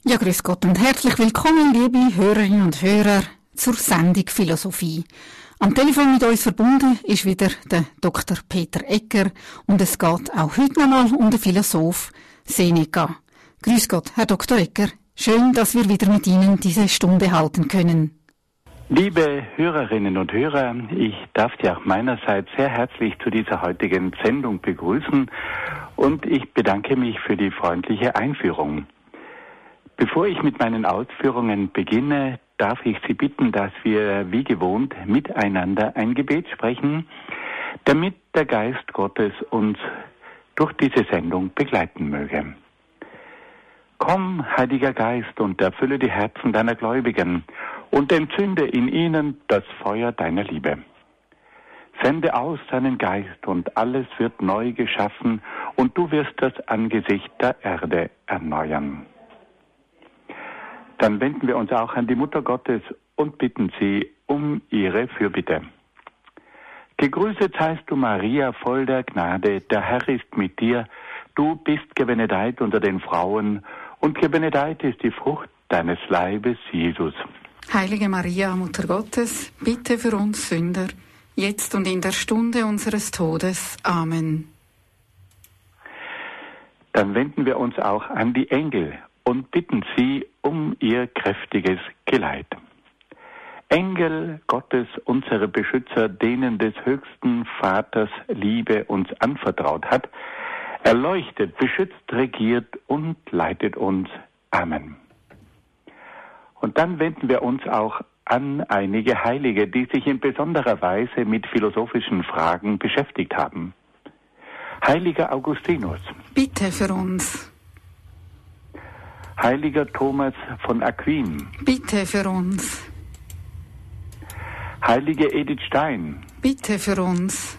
Ja, grüß Gott und herzlich willkommen, liebe Hörerinnen und Hörer, zur Sendung Philosophie. Am Telefon mit uns verbunden ist wieder der Dr. Peter Egger und es geht auch heute nochmal um den Philosoph Seneca. Grüß Gott, Herr Dr. Egger. Schön, dass wir wieder mit Ihnen diese Stunde halten können. Liebe Hörerinnen und Hörer, ich darf Sie auch meinerseits sehr herzlich zu dieser heutigen Sendung begrüßen und ich bedanke mich für die freundliche Einführung. Bevor ich mit meinen Ausführungen beginne, darf ich Sie bitten, dass wir wie gewohnt miteinander ein Gebet sprechen, damit der Geist Gottes uns durch diese Sendung begleiten möge. Komm, Heiliger Geist, und erfülle die Herzen deiner Gläubigen und entzünde in ihnen das Feuer deiner Liebe. Sende aus deinen Geist und alles wird neu geschaffen und du wirst das Angesicht der Erde erneuern. Dann wenden wir uns auch an die Mutter Gottes und bitten sie um ihre Fürbitte. Gegrüßet seist du, Maria, voll der Gnade, der Herr ist mit dir. Du bist gebenedeit unter den Frauen und gebenedeit ist die Frucht deines Leibes, Jesus. Heilige Maria, Mutter Gottes, bitte für uns Sünder, jetzt und in der Stunde unseres Todes. Amen. Dann wenden wir uns auch an die Engel und bitten sie um ihr kräftiges Geleit. Engel Gottes, unsere Beschützer, denen des höchsten Vaters Liebe uns anvertraut hat, erleuchtet, beschützt, regiert und leitet uns. Amen. Und dann wenden wir uns auch an einige Heilige, die sich in besonderer Weise mit philosophischen Fragen beschäftigt haben. Heiliger Augustinus. Bitte für uns. Heiliger Thomas von Aquin. Bitte für uns. Heilige Edith Stein. Bitte für uns.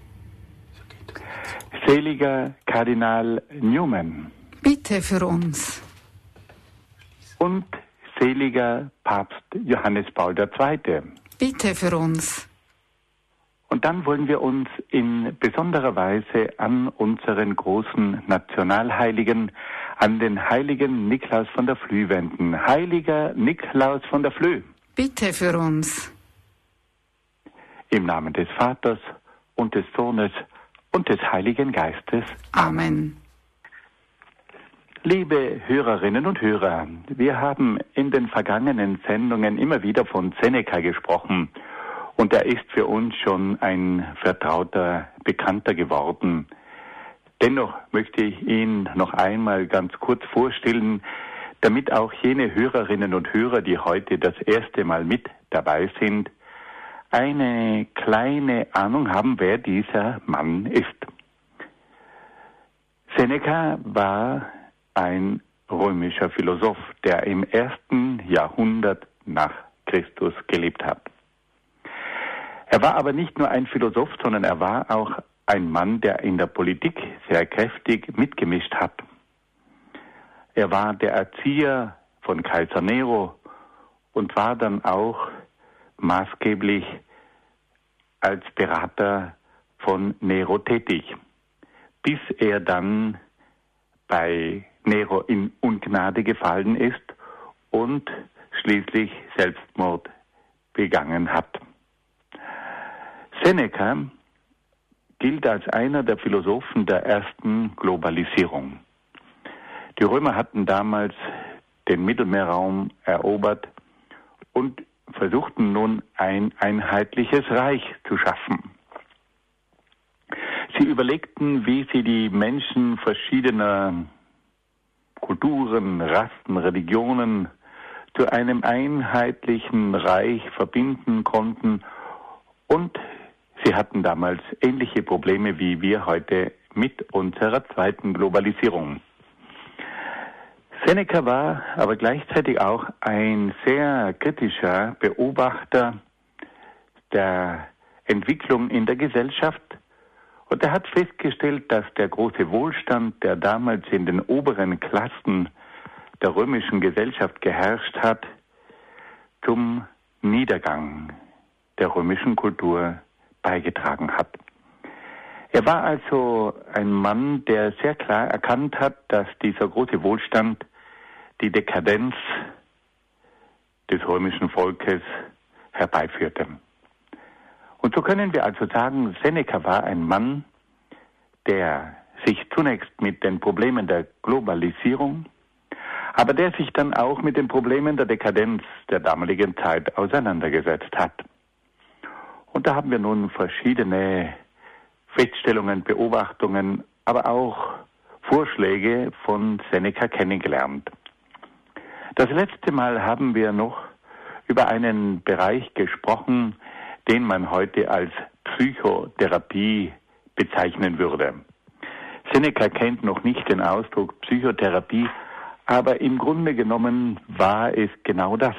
Seliger Kardinal Newman. Bitte für uns. Und seliger Papst Johannes Paul II. Bitte für uns. Und dann wollen wir uns in besonderer Weise an unseren großen Nationalheiligen, an den heiligen Niklaus von der Flüe wenden. Heiliger Niklaus von der Flüe. Bitte für uns. Im Namen des Vaters und des Sohnes und des Heiligen Geistes. Amen. Liebe Hörerinnen und Hörer, wir haben in den vergangenen Sendungen immer wieder von Seneca gesprochen. Und er ist für uns schon ein vertrauter Bekannter geworden. Dennoch möchte ich ihn noch einmal ganz kurz vorstellen, damit auch jene Hörerinnen und Hörer, die heute das erste Mal mit dabei sind, eine kleine Ahnung haben, wer dieser Mann ist. Seneca war ein römischer Philosoph, der im 1. Jahrhundert nach Christus gelebt hat. Er war aber nicht nur ein Philosoph, sondern er war auch ein Mann, der in der Politik sehr kräftig mitgemischt hat. Er war der Erzieher von Kaiser Nero und war dann auch maßgeblich als Berater von Nero tätig, bis er dann bei Nero in Ungnade gefallen ist und schließlich Selbstmord begangen hat. Seneca gilt als einer der Philosophen der ersten Globalisierung. Die Römer hatten damals den Mittelmeerraum erobert und versuchten nun ein einheitliches Reich zu schaffen. Sie überlegten, wie sie die Menschen verschiedener Kulturen, Rassen, Religionen zu einem einheitlichen Reich verbinden konnten und sie hatten damals ähnliche Probleme wie wir heute mit unserer zweiten Globalisierung. Seneca war aber gleichzeitig auch ein sehr kritischer Beobachter der Entwicklung in der Gesellschaft und er hat festgestellt, dass der große Wohlstand, der damals in den oberen Klassen der römischen Gesellschaft geherrscht hat, zum Niedergang der römischen Kultur beigetragen hat. Er war also ein Mann, der sehr klar erkannt hat, dass dieser große Wohlstand die Dekadenz des römischen Volkes herbeiführte. Und so können wir also sagen, Seneca war ein Mann, der sich zunächst mit den Problemen der Globalisierung, aber der sich dann auch mit den Problemen der Dekadenz der damaligen Zeit auseinandergesetzt hat. Und da haben wir nun verschiedene Feststellungen, Beobachtungen, aber auch Vorschläge von Seneca kennengelernt. Das letzte Mal haben wir noch über einen Bereich gesprochen, den man heute als Psychotherapie bezeichnen würde. Seneca kennt noch nicht den Ausdruck Psychotherapie, aber im Grunde genommen war es genau das.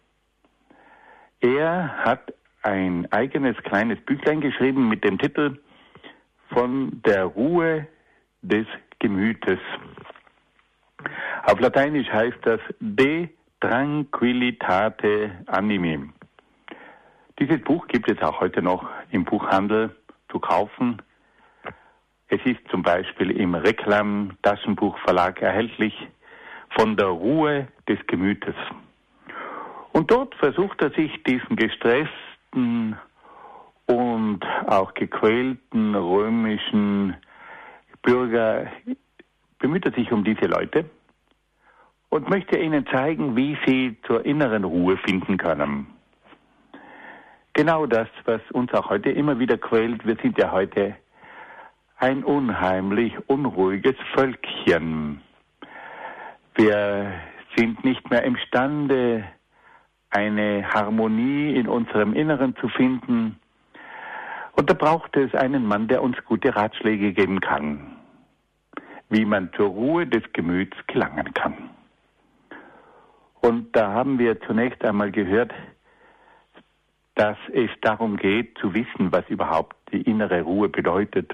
Er hat ein eigenes kleines Büchlein geschrieben mit dem Titel Von der Ruhe des Gemütes. Auf Lateinisch heißt das De Tranquillitate Animi. Dieses Buch gibt es auch heute noch im Buchhandel zu kaufen. Es ist zum Beispiel im Reklam Taschenbuchverlag erhältlich, Von der Ruhe des Gemütes. Und dort versucht er sich diesen gestressten und auch gequälten römischen Bürger, bemüht er sich um diese Leute und möchte ihnen zeigen, wie sie zur inneren Ruhe finden können. Genau das, was uns auch heute immer wieder quält. Wir sind ja heute ein unheimlich unruhiges Völkchen. Wir sind nicht mehr imstande, eine Harmonie in unserem Inneren zu finden. Und da braucht es einen Mann, der uns gute Ratschläge geben kann, wie man zur Ruhe des Gemüts gelangen kann. Und da haben wir zunächst einmal gehört, dass es darum geht, zu wissen, was überhaupt die innere Ruhe bedeutet.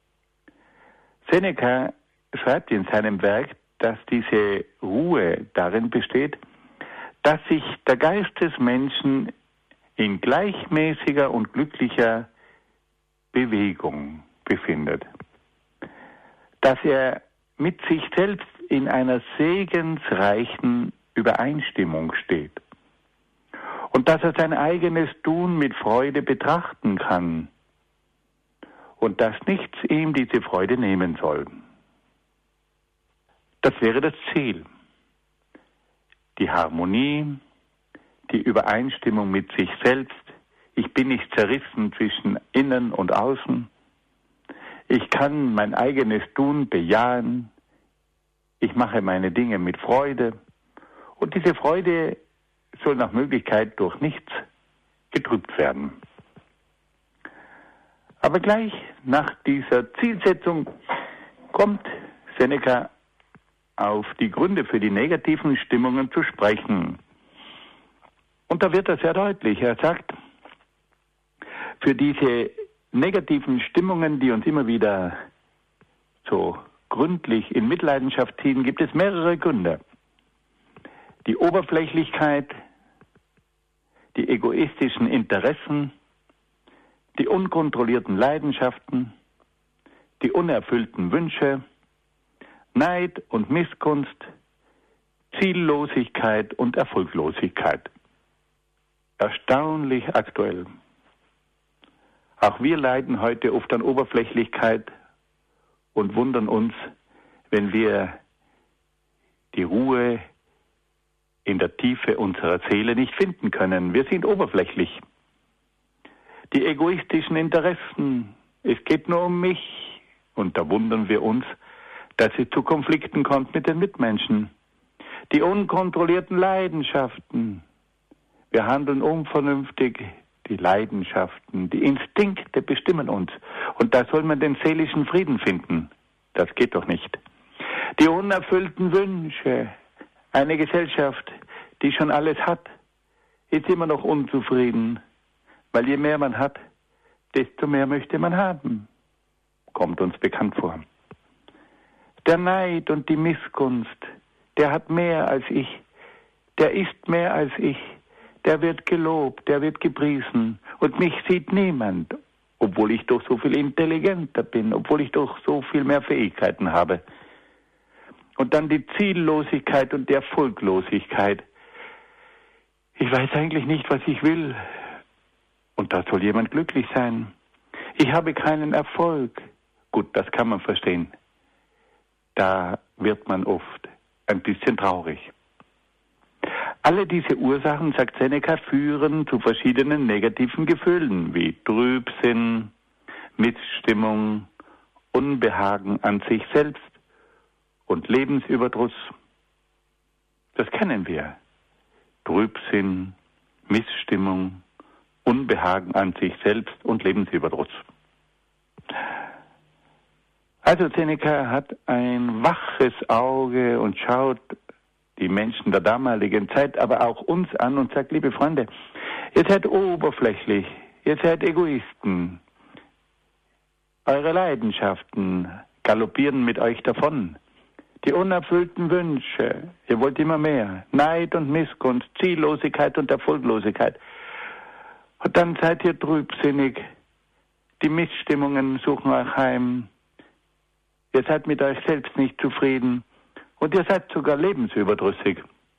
Seneca schreibt in seinem Werk, dass diese Ruhe darin besteht, dass sich der Geist des Menschen in gleichmäßiger und glücklicher Bewegung befindet. Dass er mit sich selbst in einer segensreichen Übereinstimmung steht. Und dass er sein eigenes Tun mit Freude betrachten kann. Und dass nichts ihm diese Freude nehmen soll. Das wäre das Ziel. Die Harmonie, die Übereinstimmung mit sich selbst. Ich bin nicht zerrissen zwischen Innen und Außen. Ich kann mein eigenes Tun bejahen. Ich mache meine Dinge mit Freude. Und diese Freude soll nach Möglichkeit durch nichts getrübt werden. Aber gleich nach dieser Zielsetzung kommt Seneca auf die Gründe für die negativen Stimmungen zu sprechen. Und da wird er sehr deutlich. Er sagt, für diese negativen Stimmungen, die uns immer wieder so gründlich in Mitleidenschaft ziehen, gibt es mehrere Gründe. Die Oberflächlichkeit, die egoistischen Interessen, die unkontrollierten Leidenschaften, die unerfüllten Wünsche, Neid und Missgunst, Ziellosigkeit und Erfolglosigkeit. Erstaunlich aktuell. Auch wir leiden heute oft an Oberflächlichkeit und wundern uns, wenn wir die Ruhe in der Tiefe unserer Seele nicht finden können. Wir sind oberflächlich. Die egoistischen Interessen, es geht nur um mich. Und da wundern wir uns, dass es zu Konflikten kommt mit den Mitmenschen. Die unkontrollierten Leidenschaften. Wir handeln unvernünftig. Die Leidenschaften, die Instinkte bestimmen uns. Und da soll man den seelischen Frieden finden. Das geht doch nicht. Die unerfüllten Wünsche. Eine Gesellschaft, die schon alles hat, ist immer noch unzufrieden. Weil je mehr man hat, desto mehr möchte man haben. Kommt uns bekannt vor. Der Neid und die Missgunst, der hat mehr als ich, der ist mehr als ich, der wird gelobt, der wird gepriesen und mich sieht niemand, obwohl ich doch so viel intelligenter bin, obwohl ich doch so viel mehr Fähigkeiten habe. Und dann die Ziellosigkeit und die Erfolglosigkeit. Ich weiß eigentlich nicht, was ich will. Und da soll jemand glücklich sein. Ich habe keinen Erfolg. Gut, das kann man verstehen. Da wird man oft ein bisschen traurig. Alle diese Ursachen, sagt Seneca, führen zu verschiedenen negativen Gefühlen wie Trübsinn, Missstimmung, Unbehagen an sich selbst und Lebensüberdruss. Das kennen wir. Trübsinn, Missstimmung, Unbehagen an sich selbst und Lebensüberdruss. Also Seneca hat ein waches Auge und schaut die Menschen der damaligen Zeit, aber auch uns an und sagt, liebe Freunde, ihr seid oberflächlich, ihr seid Egoisten. Eure Leidenschaften galoppieren mit euch davon. Die unerfüllten Wünsche, ihr wollt immer mehr. Neid und Missgunst, Ziellosigkeit und Erfolglosigkeit. Und dann seid ihr trübsinnig. Die Missstimmungen suchen euch heim. Ihr seid mit euch selbst nicht zufrieden. Und ihr seid sogar lebensüberdrüssig.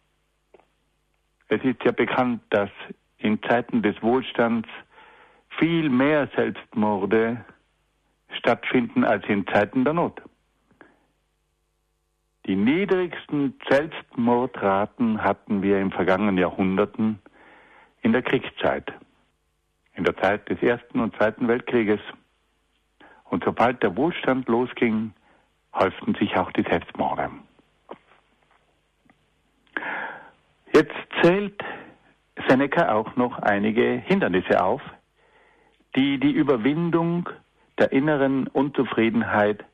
Es ist ja bekannt, dass in Zeiten des Wohlstands viel mehr Selbstmorde stattfinden als in Zeiten der Not. Die niedrigsten Selbstmordraten hatten wir in vergangenen Jahrhunderten in der Kriegszeit, in der Zeit des Ersten und Zweiten Weltkrieges. Und sobald der Wohlstand losging, häuften sich auch die Selbstmorde. Jetzt zählt Seneca auch noch einige Hindernisse auf, die die Überwindung der inneren Unzufriedenheit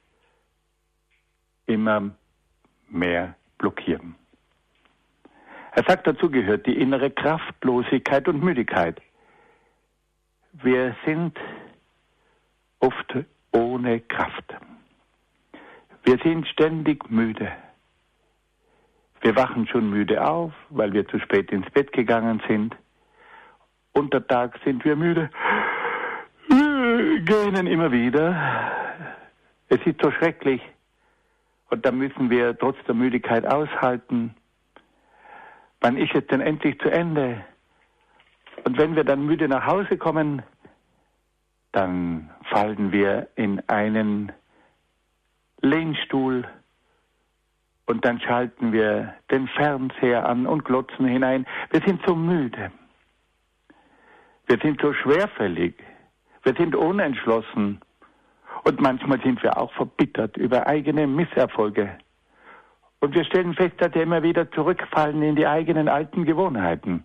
immer mehr blockieren. Er sagt, dazu gehört die innere Kraftlosigkeit und Müdigkeit. Wir sind oft ohne Kraft. Wir sind ständig müde. Wir wachen schon müde auf, weil wir zu spät ins Bett gegangen sind. Untertags sind wir müde. Wir gähnen immer wieder. Es ist so schrecklich. Und da müssen wir trotz der Müdigkeit aushalten. Wann ist es denn endlich zu Ende? Und wenn wir dann müde nach Hause kommen, dann fallen wir in einen Lehnstuhl und dann schalten wir den Fernseher an und glotzen hinein. Wir sind so müde. Wir sind so schwerfällig. Wir sind unentschlossen. Und manchmal sind wir auch verbittert über eigene Misserfolge. Und wir stellen fest, dass wir immer wieder zurückfallen in die eigenen alten Gewohnheiten.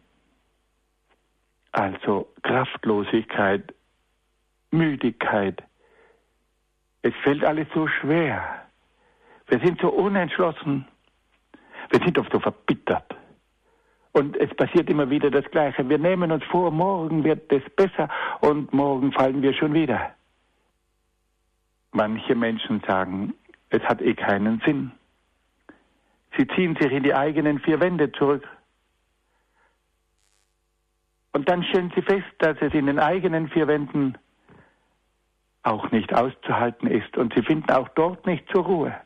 Also Kraftlosigkeit, Müdigkeit. Es fällt alles so schwer. Wir sind so unentschlossen. Wir sind oft so verbittert. Und es passiert immer wieder das Gleiche. Wir nehmen uns vor, morgen wird es besser und morgen fallen wir schon wieder. Manche Menschen sagen, es hat eh keinen Sinn. Sie ziehen sich in die eigenen vier Wände zurück. Und dann stellen sie fest, dass es in den eigenen vier Wänden auch nicht auszuhalten ist. Und sie finden auch dort nicht zur Ruhe.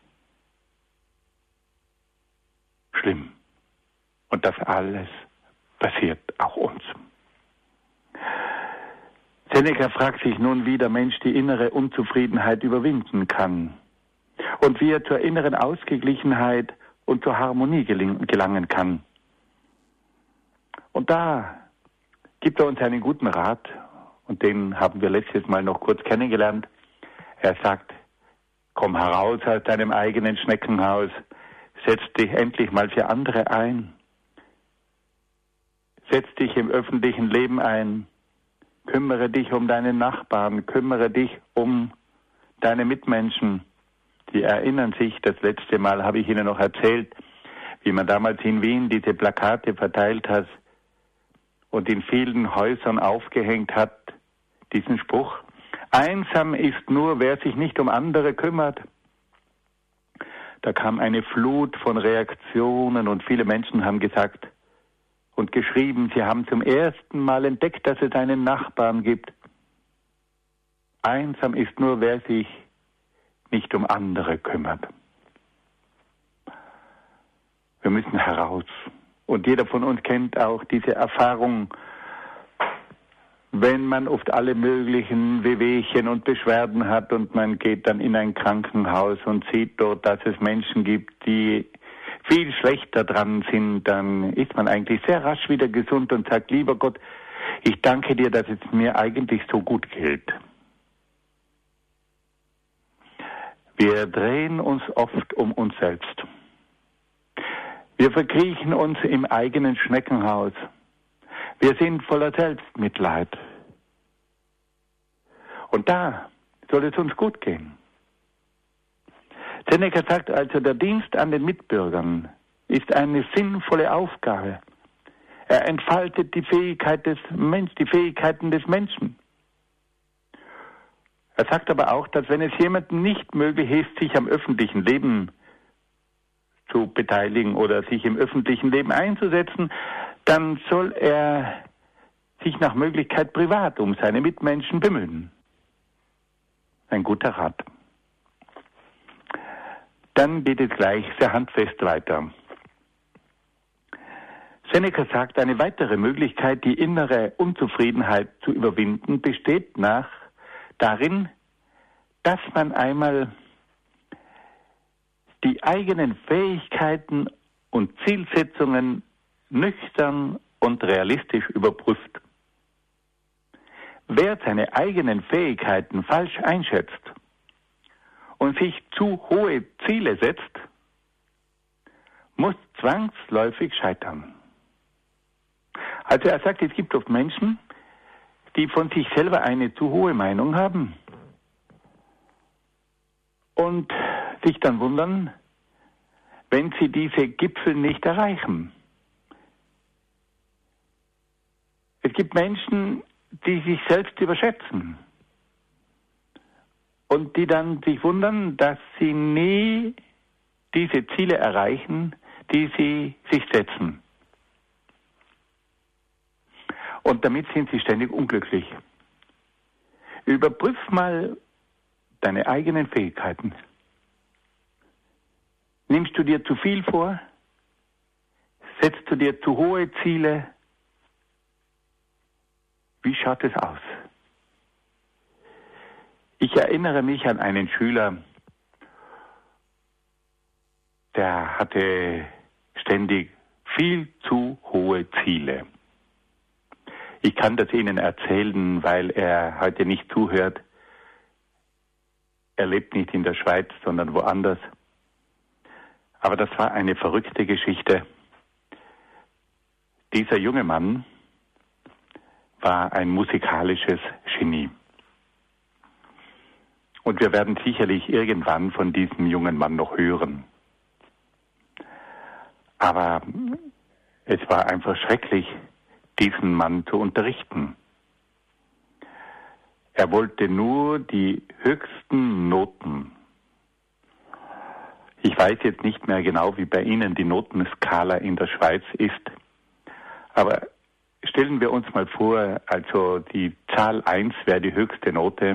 Schlimm. Und das alles passiert auch uns. Seneca fragt sich nun, wie der Mensch die innere Unzufriedenheit überwinden kann und wie er zur inneren Ausgeglichenheit und zur Harmonie gelangen kann. Und da gibt er uns einen guten Rat, und den haben wir letztes Mal noch kurz kennengelernt. Er sagt, komm heraus aus deinem eigenen Schneckenhaus, setz dich endlich mal für andere ein, setz dich im öffentlichen Leben ein, kümmere dich um deine Nachbarn, kümmere dich um deine Mitmenschen. Die erinnern sich, das letzte Mal habe ich Ihnen noch erzählt, wie man damals in Wien diese Plakate verteilt hat und in vielen Häusern aufgehängt hat, diesen Spruch, einsam ist nur, wer sich nicht um andere kümmert. Da kam eine Flut von Reaktionen und viele Menschen haben gesagt und geschrieben, sie haben zum ersten Mal entdeckt, dass es einen Nachbarn gibt. Einsam ist nur, wer sich nicht um andere kümmert. Wir müssen heraus. Und jeder von uns kennt auch diese Erfahrung, wenn man oft alle möglichen Wehwehchen und Beschwerden hat und man geht dann in ein Krankenhaus und sieht dort, dass es Menschen gibt, die viel schlechter dran sind, dann ist man eigentlich sehr rasch wieder gesund und sagt, lieber Gott, ich danke dir, dass es mir eigentlich so gut geht. Wir drehen uns oft um uns selbst. Wir verkriechen uns im eigenen Schneckenhaus. Wir sind voller Selbstmitleid. Und da soll es uns gut gehen. Seneca sagt also, der Dienst an den Mitbürgern ist eine sinnvolle Aufgabe. Er entfaltet die Fähigkeiten des Menschen. Er sagt aber auch, dass wenn es jemandem nicht möglich ist, sich am öffentlichen Leben zu beteiligen oder sich im öffentlichen Leben einzusetzen, dann soll er sich nach Möglichkeit privat um seine Mitmenschen bemühen. Ein guter Rat. Dann geht es gleich sehr handfest weiter. Seneca sagt, eine weitere Möglichkeit, die innere Unzufriedenheit zu überwinden, besteht darin, dass man einmal die eigenen Fähigkeiten und Zielsetzungen nüchtern und realistisch überprüft. Wer seine eigenen Fähigkeiten falsch einschätzt und sich zu hohe Ziele setzt, muss zwangsläufig scheitern. Also er sagt, es gibt oft Menschen, die von sich selber eine zu hohe Meinung haben und sich dann wundern, wenn sie diese Gipfel nicht erreichen. Es gibt Menschen, die sich selbst überschätzen und die dann sich wundern, dass sie nie diese Ziele erreichen, die sie sich setzen. Und damit sind sie ständig unglücklich. Überprüf mal deine eigenen Fähigkeiten. Nimmst du dir zu viel vor? Setzt du dir zu hohe Ziele? Wie schaut es aus? Ich erinnere mich an einen Schüler, der hatte ständig viel zu hohe Ziele. Ich kann das Ihnen erzählen, weil er heute nicht zuhört. Er lebt nicht in der Schweiz, sondern woanders. Aber das war eine verrückte Geschichte. Dieser junge Mann war ein musikalisches Genie. Und wir werden sicherlich irgendwann von diesem jungen Mann noch hören. Aber es war einfach schrecklich, diesen Mann zu unterrichten. Er wollte nur die höchsten Noten. Ich weiß jetzt nicht mehr genau, wie bei Ihnen die Notenskala in der Schweiz ist, aber stellen wir uns mal vor, also die Zahl 1 wäre die höchste Note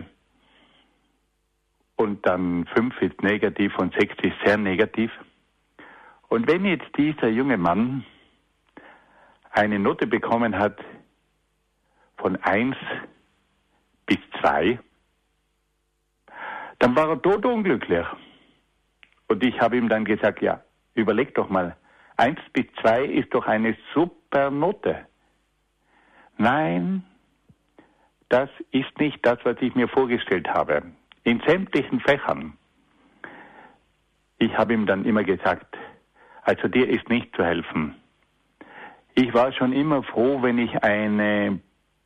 und dann 5 ist negativ und 6 ist sehr negativ. Und wenn jetzt dieser junge Mann eine Note bekommen hat von 1 bis 2, dann war er todunglücklich. Und ich habe ihm dann gesagt, ja, überleg doch mal, 1 bis 2 ist doch eine super Note. Nein, das ist nicht das, was ich mir vorgestellt habe. In sämtlichen Fächern. Ich habe ihm dann immer gesagt, also dir ist nicht zu helfen. Ich war schon immer froh, wenn ich einen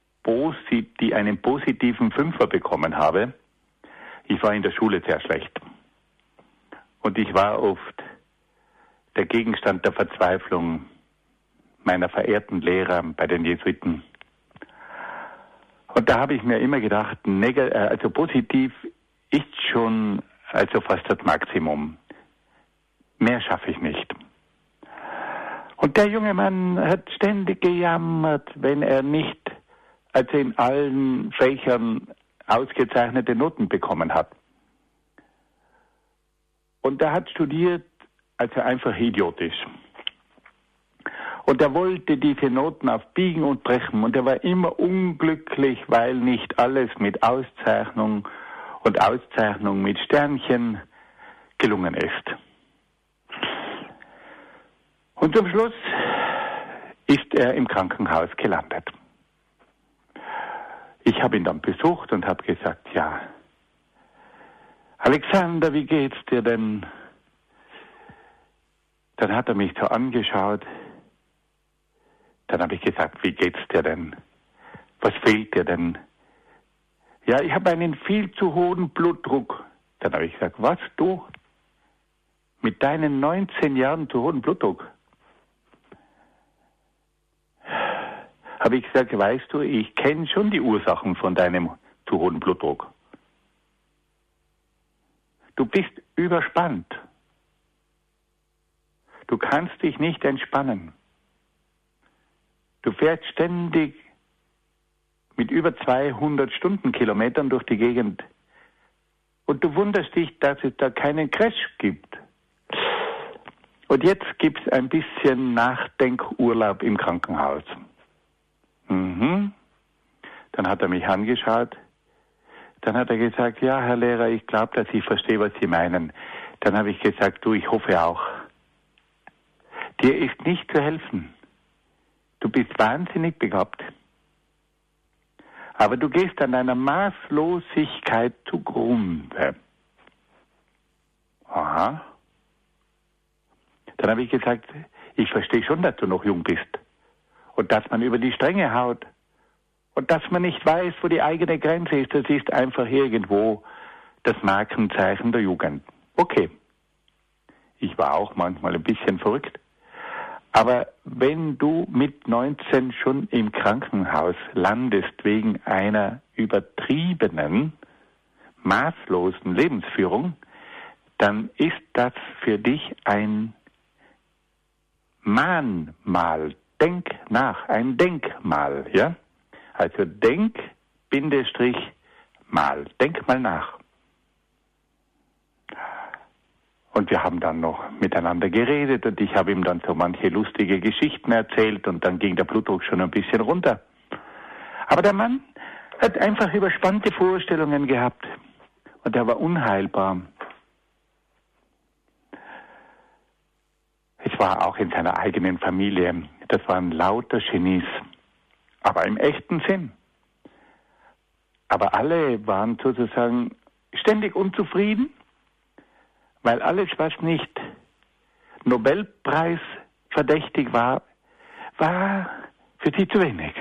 positiven Fünfer bekommen habe. Ich war in der Schule sehr schlecht. Und ich war oft der Gegenstand der Verzweiflung meiner verehrten Lehrer bei den Jesuiten. Und da habe ich mir immer gedacht, also positiv ist schon also fast das Maximum. Mehr schaffe ich nicht. Und der junge Mann hat ständig gejammert, wenn er nicht, also in allen Fächern ausgezeichnete Noten bekommen hat. Und er hat studiert, also einfach idiotisch. Und er wollte diese Noten auf Biegen und Brechen und er war immer unglücklich, weil nicht alles mit Auszeichnung und Auszeichnung mit Sternchen gelungen ist. Und zum Schluss ist er im Krankenhaus gelandet. Ich habe ihn dann besucht und habe gesagt, ja, Alexander, wie geht's dir denn? Dann hat er mich so angeschaut. Dann habe ich gesagt, wie geht's dir denn? Was fehlt dir denn? Ja, ich habe einen viel zu hohen Blutdruck. Dann habe ich gesagt, was, du? Mit deinen 19 Jahren zu hohen Blutdruck? Habe ich gesagt, weißt du, ich kenne schon die Ursachen von deinem zu hohen Blutdruck. Du bist überspannt. Du kannst dich nicht entspannen. Du fährst ständig mit über 200 Stundenkilometern durch die Gegend. Und du wunderst dich, dass es da keinen Crash gibt. Und jetzt gibt es ein bisschen Nachdenkurlaub im Krankenhaus. Dann hat er mich angeschaut. Dann hat er gesagt, ja, Herr Lehrer, ich glaube, dass ich verstehe, was Sie meinen. Dann habe ich gesagt, du, ich hoffe auch. Dir ist nicht zu helfen. Du bist wahnsinnig begabt. Aber du gehst an deiner Maßlosigkeit zugrunde. Aha. Dann habe ich gesagt, ich verstehe schon, dass du noch jung bist. Und dass man über die Stränge haut. Und dass man nicht weiß, wo die eigene Grenze ist. Das ist einfach irgendwo das Markenzeichen der Jugend. Okay. Ich war auch manchmal ein bisschen verrückt. Aber wenn du mit 19 schon im Krankenhaus landest wegen einer übertriebenen, maßlosen Lebensführung, dann ist das für dich ein Mahnmal. Denk nach, ein Denkmal, ja? Also denk, Bindestrich, mal. Denk mal nach. Und wir haben dann noch miteinander geredet und ich habe ihm dann so manche lustige Geschichten erzählt und dann ging der Blutdruck schon ein bisschen runter. Aber der Mann hat einfach überspannte Vorstellungen gehabt und er war unheilbar. Es war auch in seiner eigenen Familie. Das waren lauter Genies, aber im echten Sinn. Aber alle waren sozusagen ständig unzufrieden, weil alles, was nicht Nobelpreis verdächtig war, war für sie zu wenig.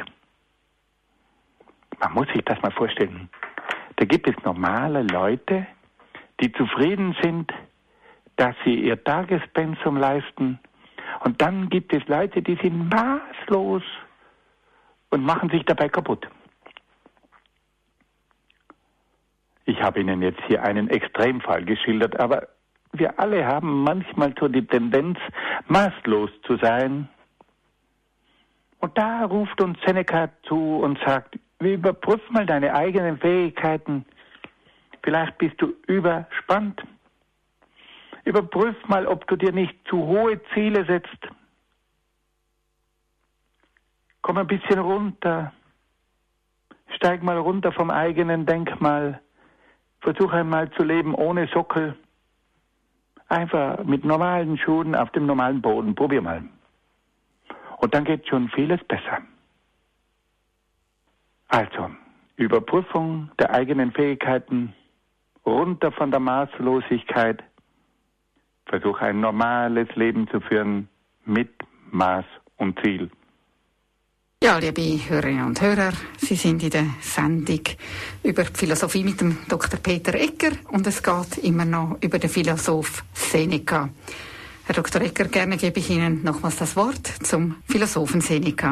Man muss sich das mal vorstellen. Da gibt es normale Leute, die zufrieden sind, dass sie ihr Tagespensum leisten. Und dann gibt es Leute, die sind maßlos und machen sich dabei kaputt. Ich habe Ihnen jetzt hier einen Extremfall geschildert, aber wir alle haben manchmal so die Tendenz, maßlos zu sein. Und da ruft uns Seneca zu und sagt, überprüf mal deine eigenen Fähigkeiten. Vielleicht bist du überspannt. Überprüf mal, ob du dir nicht zu hohe Ziele setzt. Komm ein bisschen runter. Steig mal runter vom eigenen Denkmal. Versuch einmal zu leben ohne Sockel. Einfach mit normalen Schuhen auf dem normalen Boden. Probier mal. Und dann geht schon vieles besser. Also, Überprüfung der eigenen Fähigkeiten, runter von der Maßlosigkeit. Versuch ein normales Leben zu führen mit Maß und Ziel. Ja, liebe Hörerinnen und Hörer, Sie sind in der Sendung über die Philosophie mit dem Dr. Peter Egger und es geht immer noch über den Philosoph Seneca. Herr Dr. Egger, gerne gebe ich Ihnen nochmals das Wort zum Philosophen Seneca.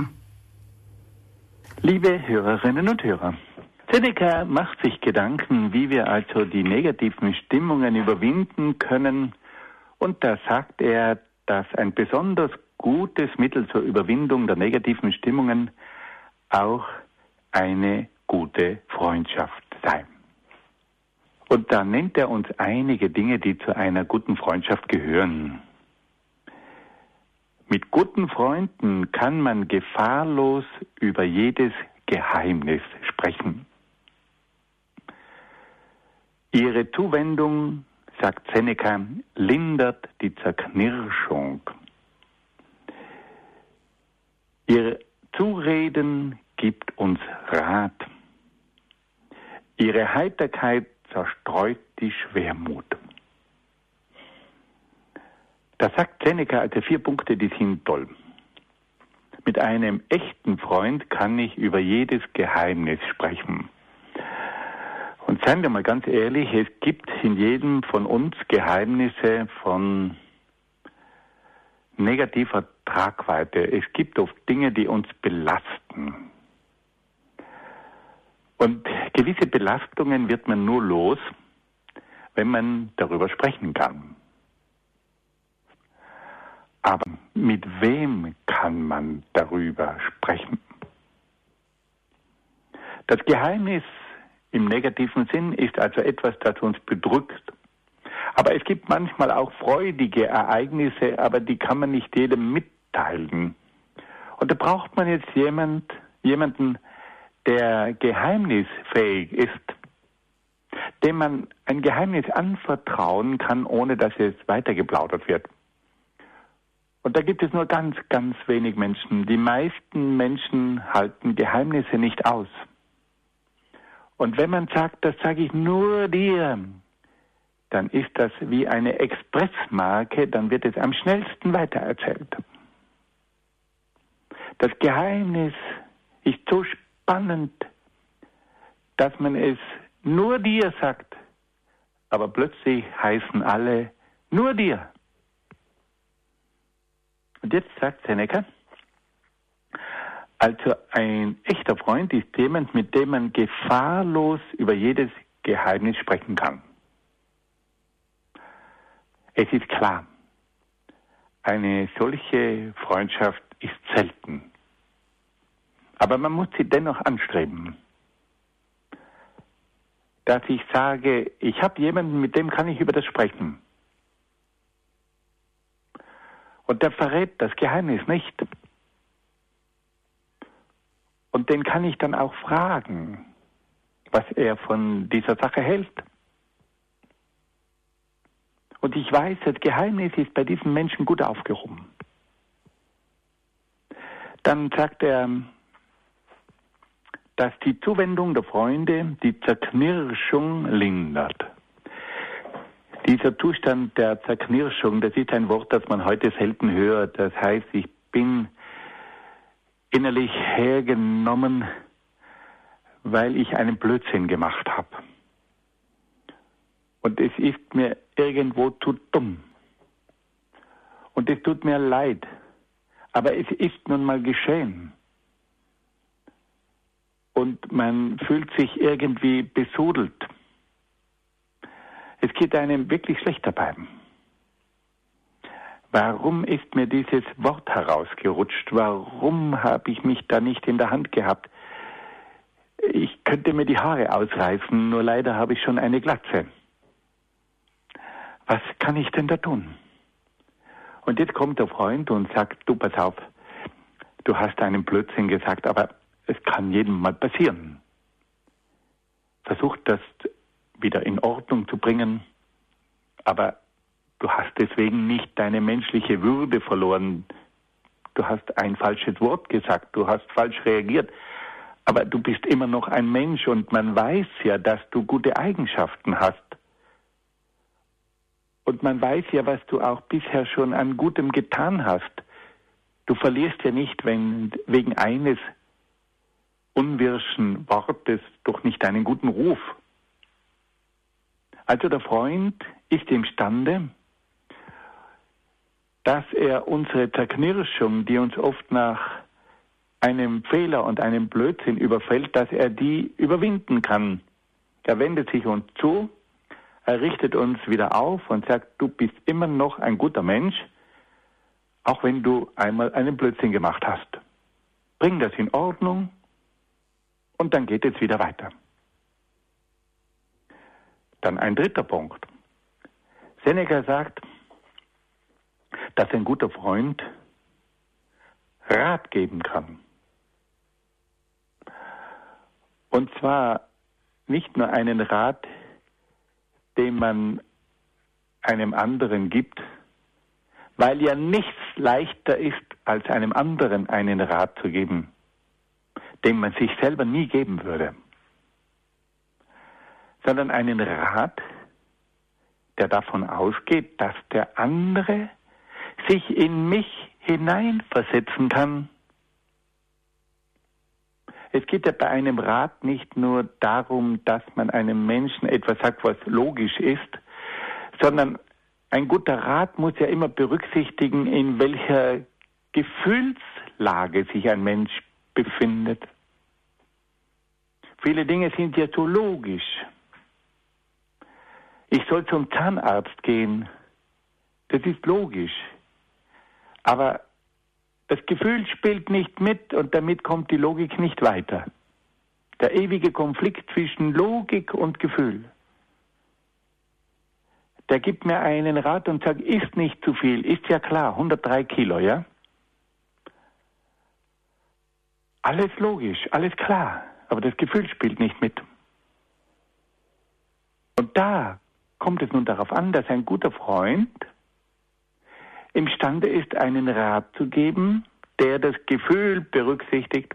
Liebe Hörerinnen und Hörer, Seneca macht sich Gedanken, wie wir also die negativen Stimmungen überwinden können. Und da sagt er, dass ein besonders gutes Mittel zur Überwindung der negativen Stimmungen auch eine gute Freundschaft sei. Und da nennt er uns einige Dinge, die zu einer guten Freundschaft gehören. Mit guten Freunden kann man gefahrlos über jedes Geheimnis sprechen. Ihre Zuwendung, sagt Seneca, lindert die Zerknirschung. Ihr Zureden gibt uns Rat. Ihre Heiterkeit zerstreut die Schwermut. Da sagt Seneca also 4 Punkte, die sind toll. Mit einem echten Freund kann ich über jedes Geheimnis sprechen. Und seien wir mal ganz ehrlich, es gibt in jedem von uns Geheimnisse von negativer Tragweite. Es gibt oft Dinge, die uns belasten. Und gewisse Belastungen wird man nur los, wenn man darüber sprechen kann. Aber mit wem kann man darüber sprechen? Das Geheimnis im negativen Sinn ist also etwas, das uns bedrückt. Aber es gibt manchmal auch freudige Ereignisse, aber die kann man nicht jedem mitteilen. Und da braucht man jetzt jemanden, der geheimnisfähig ist, dem man ein Geheimnis anvertrauen kann, ohne dass es weitergeplaudert wird. Und da gibt es nur ganz, ganz wenig Menschen. Die meisten Menschen halten Geheimnisse nicht aus. Und wenn man sagt, das sage ich nur dir, dann ist das wie eine Expressmarke, dann wird es am schnellsten weitererzählt. Das Geheimnis ist so spannend, dass man es nur dir sagt, aber plötzlich heißen alle nur dir. Und jetzt sagt Seneca, also ein echter Freund ist jemand, mit dem man gefahrlos über jedes Geheimnis sprechen kann. Es ist klar, eine solche Freundschaft ist selten. Aber man muss sie dennoch anstreben. Dass ich sage, ich habe jemanden, mit dem kann ich über das sprechen. Und der verrät das Geheimnis nicht. Und den kann ich dann auch fragen, was er von dieser Sache hält. Und ich weiß, das Geheimnis ist bei diesem Menschen gut aufgehoben. Dann sagt er, dass die Zuwendung der Freunde die Zerknirschung lindert. Dieser Zustand der Zerknirschung, das ist ein Wort, das man heute selten hört. Das heißt, ich bin innerlich hergenommen, weil ich einen Blödsinn gemacht habe. Und es ist mir irgendwo zu dumm. Und es tut mir leid. Aber es ist nun mal geschehen. Und man fühlt sich irgendwie besudelt. Es geht einem wirklich schlecht dabei. Warum ist mir dieses Wort herausgerutscht? Warum habe ich mich da nicht in der Hand gehabt? Ich könnte mir die Haare ausreißen, nur leider habe ich schon eine Glatze. Was kann ich denn da tun? Und jetzt kommt der Freund und sagt, du pass auf, du hast einen Blödsinn gesagt, aber es kann jedem mal passieren. Versuch das wieder in Ordnung zu bringen, aber du hast deswegen nicht deine menschliche Würde verloren. Du hast ein falsches Wort gesagt, du hast falsch reagiert, aber du bist immer noch ein Mensch und man weiß ja, dass du gute Eigenschaften hast. Und man weiß ja, was du auch bisher schon an Gutem getan hast. Du verlierst ja nicht, wenn wegen eines unwirschen Wortes doch nicht einen guten Ruf. Also der Freund ist imstande, dass er unsere Zerknirschung, die uns oft nach einem Fehler und einem Blödsinn überfällt, dass er die überwinden kann. Er wendet sich uns zu, er richtet uns wieder auf und sagt, du bist immer noch ein guter Mensch, auch wenn du einmal einen Blödsinn gemacht hast. Bring das in Ordnung und dann geht es wieder weiter. Dann ein dritter Punkt. Seneca sagt, dass ein guter Freund Rat geben kann. Und zwar nicht nur einen Rat, den man einem anderen gibt, weil ja nichts leichter ist, als einem anderen einen Rat zu geben, den man sich selber nie geben würde, sondern einen Rat, der davon ausgeht, dass der andere sich in mich hineinversetzen kann. Es geht ja bei einem Rat nicht nur darum, dass man einem Menschen etwas sagt, was logisch ist, sondern ein guter Rat muss ja immer berücksichtigen, in welcher Gefühlslage sich ein Mensch befindet. Viele Dinge sind ja so logisch. Ich soll zum Zahnarzt gehen. Das ist logisch. Aber das Gefühl spielt nicht mit und damit kommt die Logik nicht weiter. Der ewige Konflikt zwischen Logik und Gefühl. Der gibt mir einen Rat und sagt, isst nicht zu viel. Ist ja klar, 103 Kilo, ja? Alles logisch, alles klar. Aber das Gefühl spielt nicht mit. Und da kommt es nun darauf an, dass ein guter Freund imstande ist, einen Rat zu geben, der das Gefühl berücksichtigt.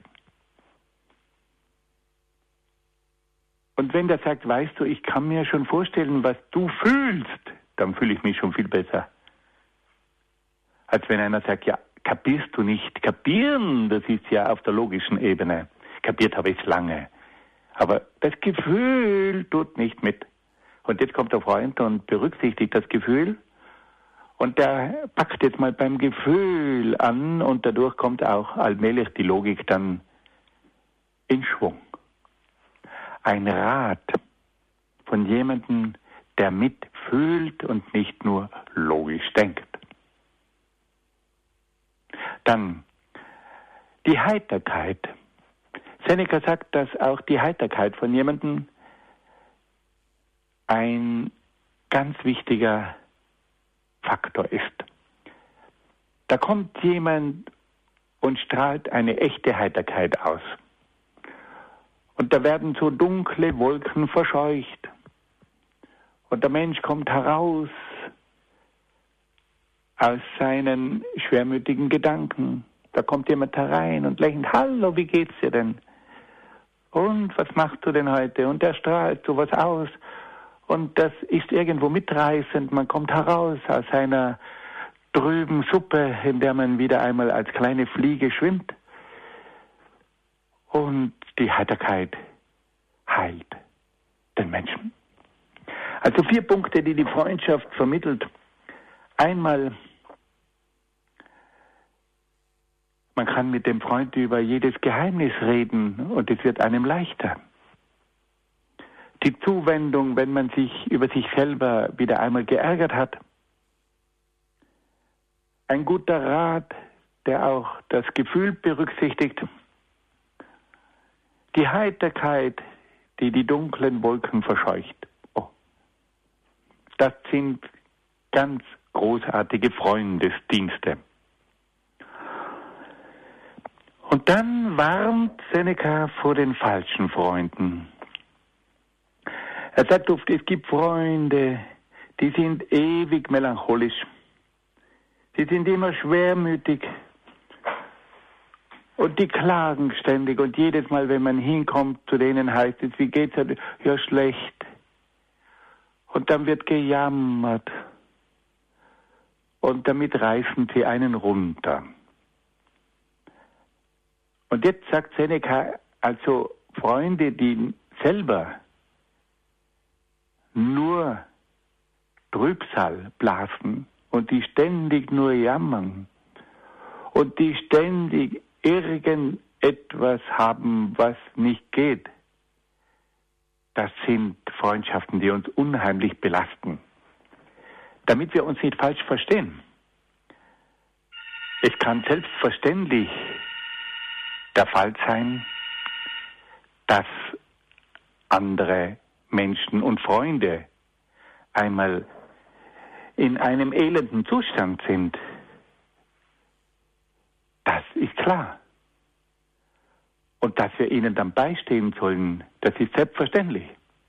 Und wenn der sagt, weißt du, ich kann mir schon vorstellen, was du fühlst, dann fühle ich mich schon viel besser. Als wenn einer sagt, ja, kapierst du nicht? Kapieren, das ist ja auf der logischen Ebene. Kapiert habe ich es lange. Aber das Gefühl tut nicht mit. Und jetzt kommt der Freund und berücksichtigt das Gefühl. Und der packt jetzt mal beim Gefühl an und dadurch kommt auch allmählich die Logik dann in Schwung. Ein Rat von jemandem, der mitfühlt und nicht nur logisch denkt. Dann die Heiterkeit. Seneca sagt, dass auch die Heiterkeit von jemandem ein ganz wichtiger Faktor ist. Da kommt jemand und strahlt eine echte Heiterkeit aus. Und da werden so dunkle Wolken verscheucht. Und der Mensch kommt heraus aus seinen schwermütigen Gedanken. Da kommt jemand herein und lächelt, hallo, wie geht's dir denn? Und was machst du denn heute? Und der strahlt sowas aus. Und das ist irgendwo mitreißend. Man kommt heraus aus einer trüben Suppe, in der man wieder einmal als kleine Fliege schwimmt. Und die Heiterkeit heilt den Menschen. Also 4 Punkte, die die Freundschaft vermittelt. Einmal, man kann mit dem Freund über jedes Geheimnis reden und es wird einem leichter. Die Zuwendung, wenn man sich über sich selber wieder einmal geärgert hat. Ein guter Rat, der auch das Gefühl berücksichtigt. Die Heiterkeit, die die dunklen Wolken verscheucht. Oh. Das sind ganz großartige Freundesdienste. Und dann warnt Seneca vor den falschen Freunden. Er sagt oft, es gibt Freunde, die sind ewig melancholisch. Die sind immer schwermütig. Und die klagen ständig. Und jedes Mal, wenn man hinkommt, zu denen heißt es, wie geht's dir? Ja, schlecht. Und dann wird gejammert. Und damit reißen sie einen runter. Und jetzt sagt Seneca, also Freunde, die selber nur Trübsal blasen und die ständig nur jammern und die ständig irgendetwas haben, was nicht geht, das sind Freundschaften, die uns unheimlich belasten. Damit wir uns nicht falsch verstehen. Es kann selbstverständlich der Fall sein, dass andere Menschen und Freunde einmal in einem elenden Zustand sind. Das ist klar. Und dass wir ihnen dann beistehen sollen, das ist selbstverständlich.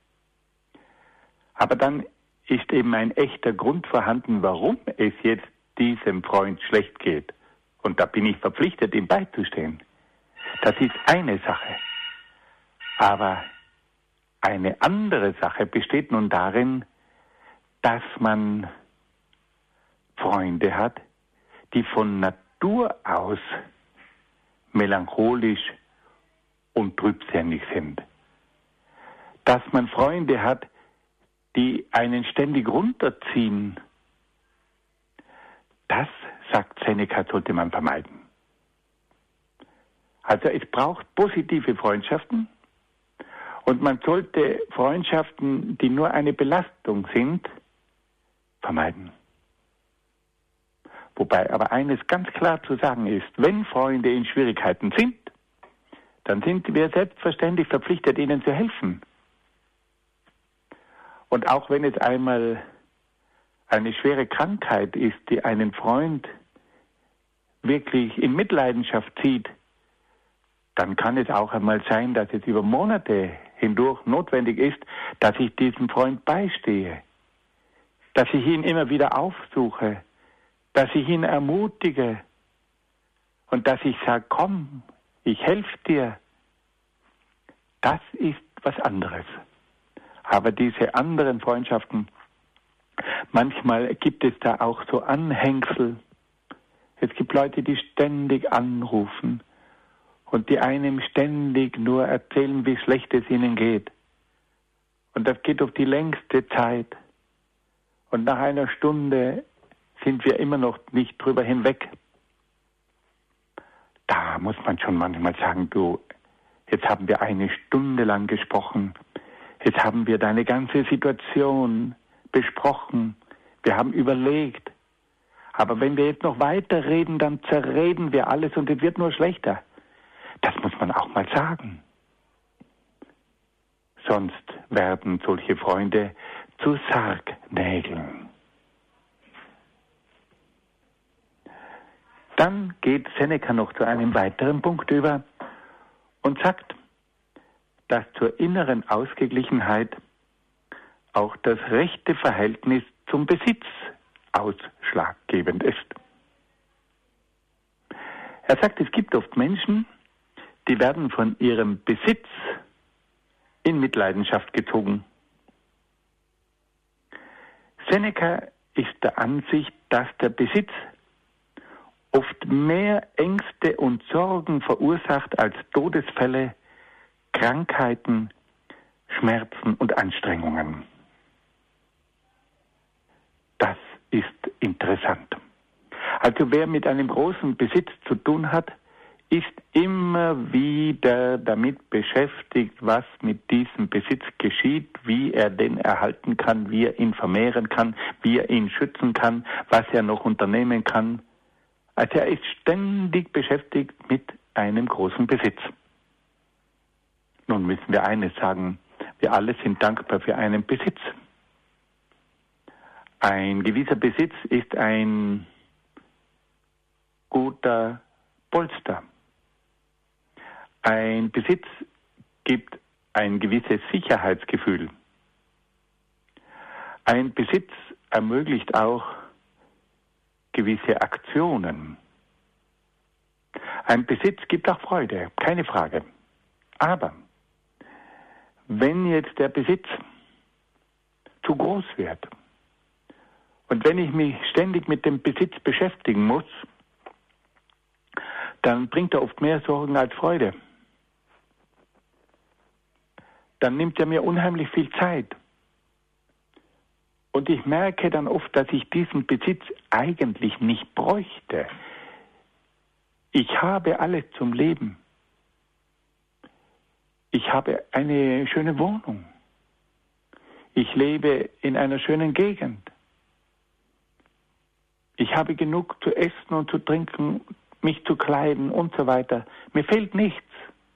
Aber dann ist eben ein echter Grund vorhanden, warum es jetzt diesem Freund schlecht geht. Und da bin ich verpflichtet, ihm beizustehen. Das ist eine Sache. Aber eine andere Sache besteht nun darin, dass man Freunde hat, die von Natur aus melancholisch und trübsinnig sind. Dass man Freunde hat, die einen ständig runterziehen, das, sagt Seneca, sollte man vermeiden. Also es braucht positive Freundschaften und man sollte Freundschaften, die nur eine Belastung sind, vermeiden. Wobei aber eines ganz klar zu sagen ist, wenn Freunde in Schwierigkeiten sind, dann sind wir selbstverständlich verpflichtet, ihnen zu helfen. Und auch wenn es einmal eine schwere Krankheit ist, die einen Freund wirklich in Mitleidenschaft zieht, dann kann es auch einmal sein, dass es über Monate hindurch notwendig ist, dass ich diesem Freund beistehe, dass ich ihn immer wieder aufsuche, dass ich ihn ermutige und dass ich sage, komm, ich helfe dir. Das ist was anderes. Aber diese anderen Freundschaften, manchmal gibt es da auch so Anhängsel. Es gibt Leute, die ständig anrufen und die einem ständig nur erzählen, wie schlecht es ihnen geht. Und das geht auf die längste Zeit. Und nach einer Stunde sind wir immer noch nicht drüber hinweg. Da muss man schon manchmal sagen, du, jetzt haben wir eine Stunde lang gesprochen. Jetzt haben wir deine ganze Situation besprochen. Wir haben überlegt. Aber wenn wir jetzt noch weiterreden, dann zerreden wir alles und es wird nur schlechter. Das muss man auch mal sagen. Sonst werden solche Freunde zu Sargnägeln. Dann geht Seneca noch zu einem weiteren Punkt über und sagt, dass zur inneren Ausgeglichenheit auch das rechte Verhältnis zum Besitz ausschlaggebend ist. Er sagt, es gibt oft Menschen, die werden von ihrem Besitz in Mitleidenschaft gezogen. Seneca ist der Ansicht, dass der Besitz oft mehr Ängste und Sorgen verursacht als Todesfälle, Krankheiten, Schmerzen und Anstrengungen. Das ist interessant. Also wer mit einem großen Besitz zu tun hat, ist immer wieder damit beschäftigt, was mit diesem Besitz geschieht, wie er den erhalten kann, wie er ihn vermehren kann, wie er ihn schützen kann, was er noch unternehmen kann. Also er ist ständig beschäftigt mit einem großen Besitz. Nun müssen wir eines sagen, wir alle sind dankbar für einen Besitz. Ein gewisser Besitz ist ein guter Polster. Ein Besitz gibt ein gewisses Sicherheitsgefühl. Ein Besitz ermöglicht auch gewisse Aktionen. Ein Besitz gibt auch Freude, keine Frage. Aber wenn jetzt der Besitz zu groß wird und wenn ich mich ständig mit dem Besitz beschäftigen muss, dann bringt er oft mehr Sorgen als Freude. Dann nimmt er mir unheimlich viel Zeit. Und ich merke dann oft, dass ich diesen Besitz eigentlich nicht bräuchte. Ich habe alles zum Leben. Ich habe eine schöne Wohnung. Ich lebe in einer schönen Gegend. Ich habe genug zu essen und zu trinken, mich zu kleiden und so weiter. Mir fehlt nichts.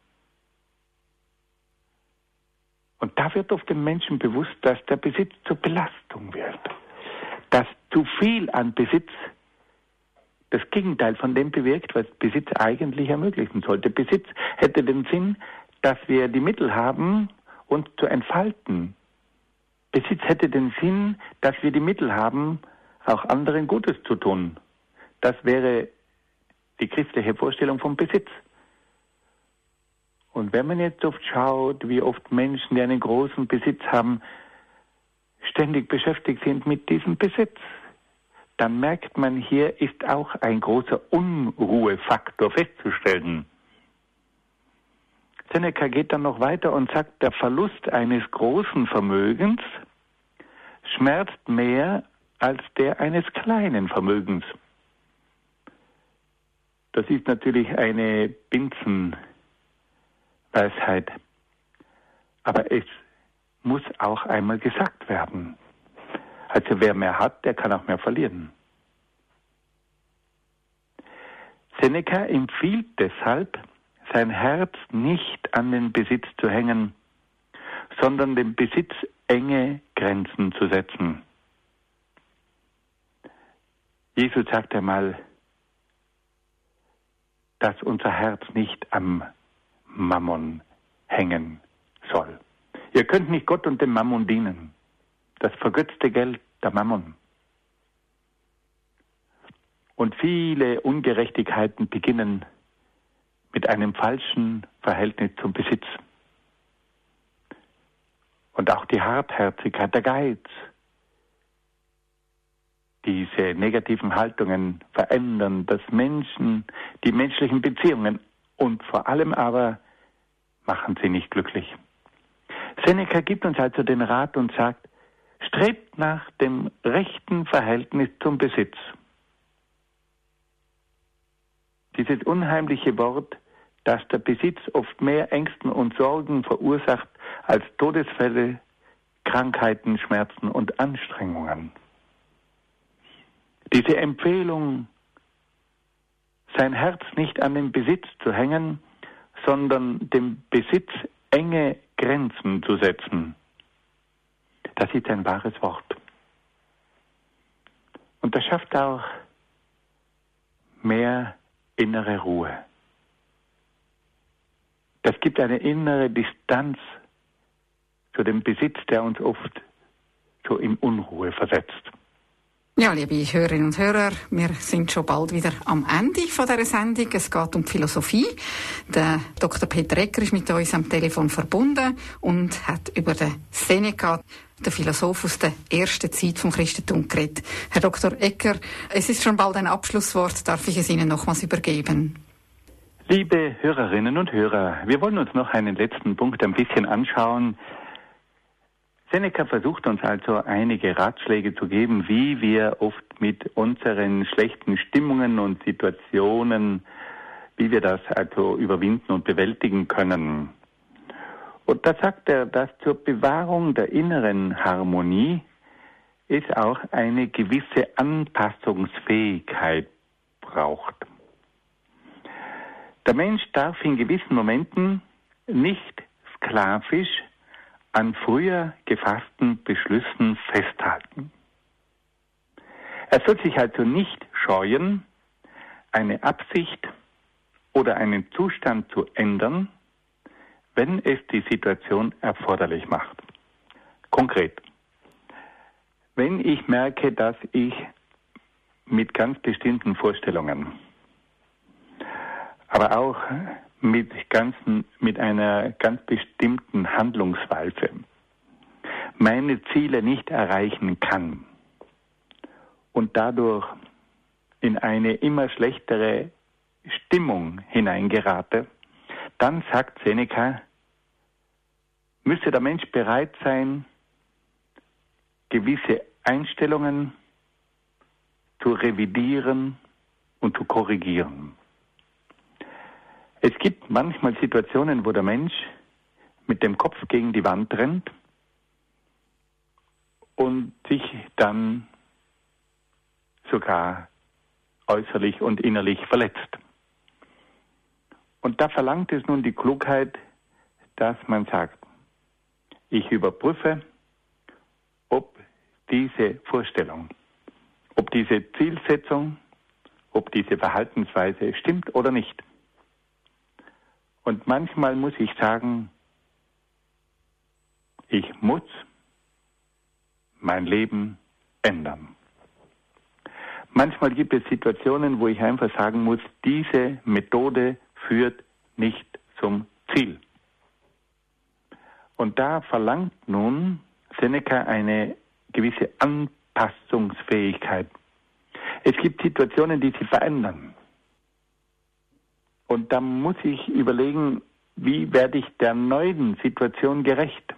Und da wird oft dem Menschen bewusst, dass der Besitz zur Belastung wird. Dass zu viel an Besitz das Gegenteil von dem bewirkt, was Besitz eigentlich ermöglichen sollte. Besitz hätte den Sinn, dass wir die Mittel haben, uns zu entfalten. Besitz hätte den Sinn, dass wir die Mittel haben, auch anderen Gutes zu tun. Das wäre die christliche Vorstellung vom Besitz. Und wenn man jetzt oft schaut, wie oft Menschen, die einen großen Besitz haben, ständig beschäftigt sind mit diesem Besitz, dann merkt man, hier ist auch ein großer Unruhefaktor festzustellen. Seneca geht dann noch weiter und sagt, der Verlust eines großen Vermögens schmerzt mehr als der eines kleinen Vermögens. Das ist natürlich eine Binsenweisheit, aber es muss auch einmal gesagt werden. Also wer mehr hat, der kann auch mehr verlieren. Seneca empfiehlt deshalb, sein Herz nicht an den Besitz zu hängen, sondern dem Besitz enge Grenzen zu setzen. Jesus sagt einmal, dass unser Herz nicht am Mammon hängen soll. Ihr könnt nicht Gott und dem Mammon dienen. Das vergötzte Geld, der Mammon. Und viele Ungerechtigkeiten beginnen mit einem falschen Verhältnis zum Besitz. Und auch die Hartherzigkeit, der Geiz, diese negativen Haltungen verändern das Menschen, die menschlichen Beziehungen und vor allem aber machen sie nicht glücklich. Seneca gibt uns also den Rat und sagt, strebt nach dem rechten Verhältnis zum Besitz. Dieses unheimliche Wort, dass der Besitz oft mehr Ängsten und Sorgen verursacht als Todesfälle, Krankheiten, Schmerzen und Anstrengungen. Diese Empfehlung, sein Herz nicht an den Besitz zu hängen, sondern dem Besitz enge Grenzen zu setzen, das ist ein wahres Wort. Und das schafft auch mehr innere Ruhe. Das gibt eine innere Distanz zu dem Besitz, der uns oft so in Unruhe versetzt. Ja, liebe Hörerinnen und Hörer, wir sind schon bald wieder am Ende von dieser Sendung. Es geht um die Philosophie. Der Dr. Peter Egger ist mit uns am Telefon verbunden und hat über den Seneca, den Philosoph aus der ersten Zeit vom Christentum, geredet. Herr Dr. Egger, es ist schon bald ein Abschlusswort. Darf ich es Ihnen nochmals übergeben? Liebe Hörerinnen und Hörer, wir wollen uns noch einen letzten Punkt ein bisschen anschauen. Seneca versucht uns also einige Ratschläge zu geben, wie wir oft mit unseren schlechten Stimmungen und Situationen, wie wir das also überwinden und bewältigen können. Und da sagt er, dass zur Bewahrung der inneren Harmonie es auch eine gewisse Anpassungsfähigkeit braucht. Der Mensch darf in gewissen Momenten nicht sklavisch an früher gefassten Beschlüssen festhalten. Er soll sich also nicht scheuen, eine Absicht oder einen Zustand zu ändern, wenn es die Situation erforderlich macht. Konkret, wenn ich merke, dass ich mit ganz bestimmten Vorstellungen, aber auch mit einer ganz bestimmten Handlungsweise meine Ziele nicht erreichen kann und dadurch in eine immer schlechtere Stimmung hineingerate, dann sagt Seneca, müsste der Mensch bereit sein, gewisse Einstellungen zu revidieren und zu korrigieren. Es gibt manchmal Situationen, wo der Mensch mit dem Kopf gegen die Wand rennt und sich dann sogar äußerlich und innerlich verletzt. Und da verlangt es nun die Klugheit, dass man sagt, ich überprüfe, ob diese Vorstellung, ob diese Zielsetzung, ob diese Verhaltensweise stimmt oder nicht. Und manchmal muss ich sagen, ich muss mein Leben ändern. Manchmal gibt es Situationen, wo ich einfach sagen muss, diese Methode führt nicht zum Ziel. Und da verlangt nun Seneca eine gewisse Anpassungsfähigkeit. Es gibt Situationen, die sich verändern. Und da muss ich überlegen, wie werde ich der neuen Situation gerecht?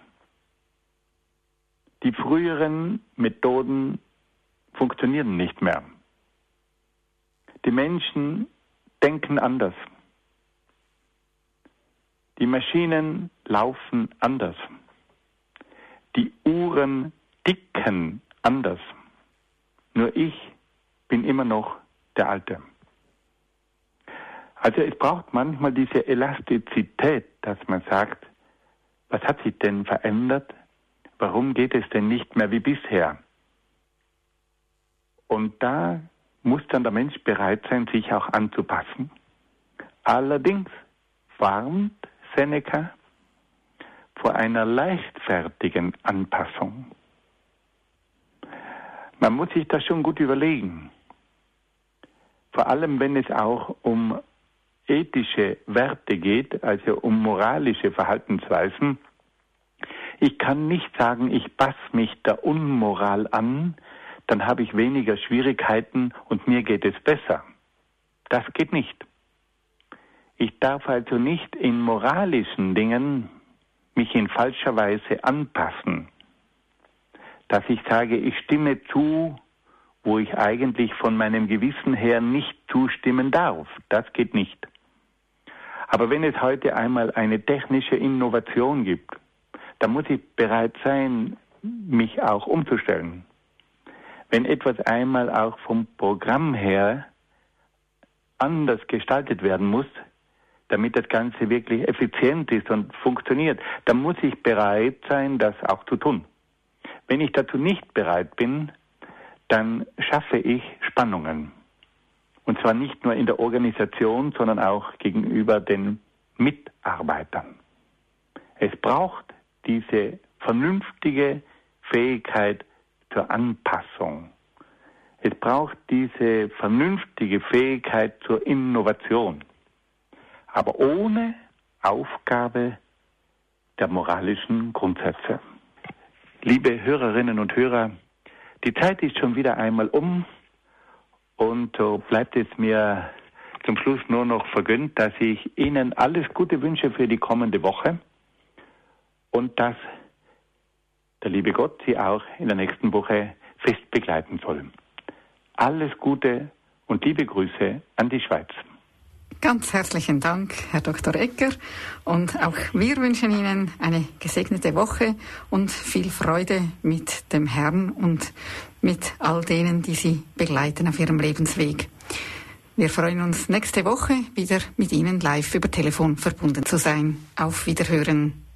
Die früheren Methoden funktionieren nicht mehr. Die Menschen denken anders. Die Maschinen laufen anders. Die Uhren ticken anders. Nur ich bin immer noch der Alte. Also es braucht manchmal diese Elastizität, dass man sagt, was hat sich denn verändert? Warum geht es denn nicht mehr wie bisher? Und da muss dann der Mensch bereit sein, sich auch anzupassen. Allerdings warnt Seneca vor einer leichtfertigen Anpassung. Man muss sich das schon gut überlegen. Vor allem, wenn es auch um ethische Werte geht, also um moralische Verhaltensweisen. Ich kann nicht sagen, ich passe mich der Unmoral an, dann habe ich weniger Schwierigkeiten und mir geht es besser. Das geht nicht. Ich darf also nicht in moralischen Dingen mich in falscher Weise anpassen. Dass ich sage, ich stimme zu, wo ich eigentlich von meinem Gewissen her nicht zustimmen darf. Das geht nicht. Aber wenn es heute einmal eine technische Innovation gibt, dann muss ich bereit sein, mich auch umzustellen. Wenn etwas einmal auch vom Programm her anders gestaltet werden muss, damit das Ganze wirklich effizient ist und funktioniert, dann muss ich bereit sein, das auch zu tun. Wenn ich dazu nicht bereit bin, dann schaffe ich Spannungen. Und zwar nicht nur in der Organisation, sondern auch gegenüber den Mitarbeitern. Es braucht diese vernünftige Fähigkeit zur Anpassung. Es braucht diese vernünftige Fähigkeit zur Innovation. Aber ohne Aufgabe der moralischen Grundsätze. Liebe Hörerinnen und Hörer, die Zeit ist schon wieder einmal um und so bleibt es mir zum Schluss nur noch vergönnt, dass ich Ihnen alles Gute wünsche für die kommende Woche und dass der liebe Gott Sie auch in der nächsten Woche fest begleiten soll. Alles Gute und liebe Grüße an die Schweiz. Ganz herzlichen Dank, Herr Dr. Egger. Und auch wir wünschen Ihnen eine gesegnete Woche und viel Freude mit dem Herrn und mit all denen, die Sie begleiten auf Ihrem Lebensweg. Wir freuen uns, nächste Woche wieder mit Ihnen live über Telefon verbunden zu sein. Auf Wiederhören.